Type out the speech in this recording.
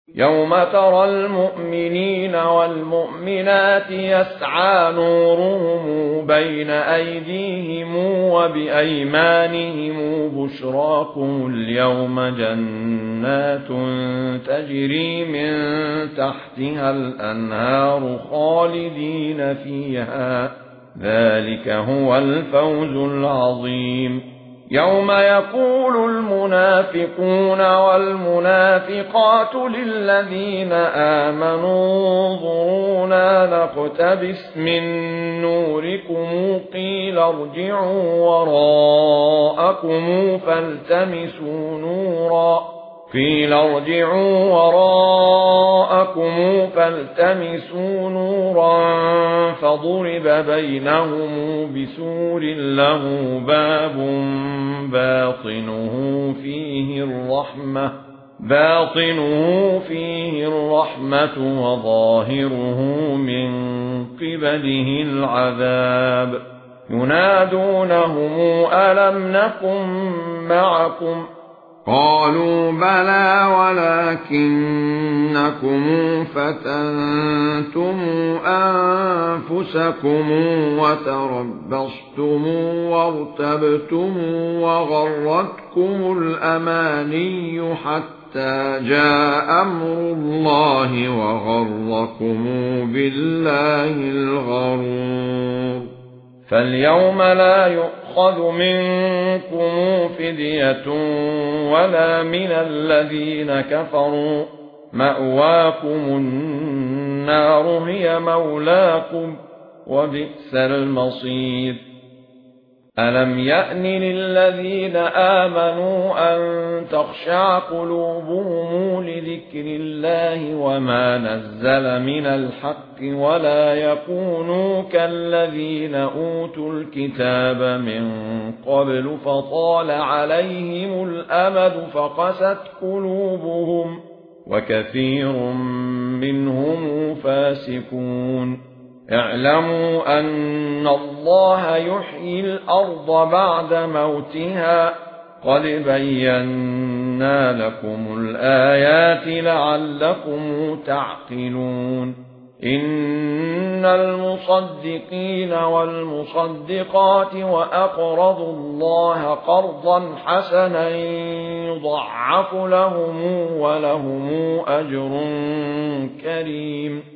يوم ترى المؤمنين والمؤمنات يسعى نورهم بين أيديهم وبأيمانهم بشراكم اليوم جنات تجري من تحتها الأنهار خالدين فيها ذلك هو الفوز العظيم. يوم يقول المنافقون والمنافقات للذين آمنوا انظرونا نقتبس من نوركم قيل ارجعوا وراءكم فالتمسوا نورا فضرب بينهم بسور له باب باطنه فيه الرحمة وظاهره من قبله العذاب ينادونهم ألم نكن معكم قالوا بلى ولكنكم فتنتم أنفسكم وتربصتم وارتبتم وغرتكم الأماني حتى جاء أمر الله وغركم بالله الغرور. فاليوم لا يؤخذ منكم فدية ولا من الذين كفروا مأواكم النار هي مولاكم وبئس المصير. ألم يأن للذين آمنوا أن تخشع قلوبهم لذكر الله وما نزل من الحق ولا يكونوا كالذين أوتوا الكتاب من قبل فطال عليهم الأمد فقست قلوبهم وكثير منهم فاسقون. اعلموا أن الله يحيي الأرض بعد موتها قد بينا لكم الآيات لعلكم تعقلون. إن المصدقين والمصدقات وأقرضوا الله قرضا حسنا يضاعف لهم ولهم أجر كريم.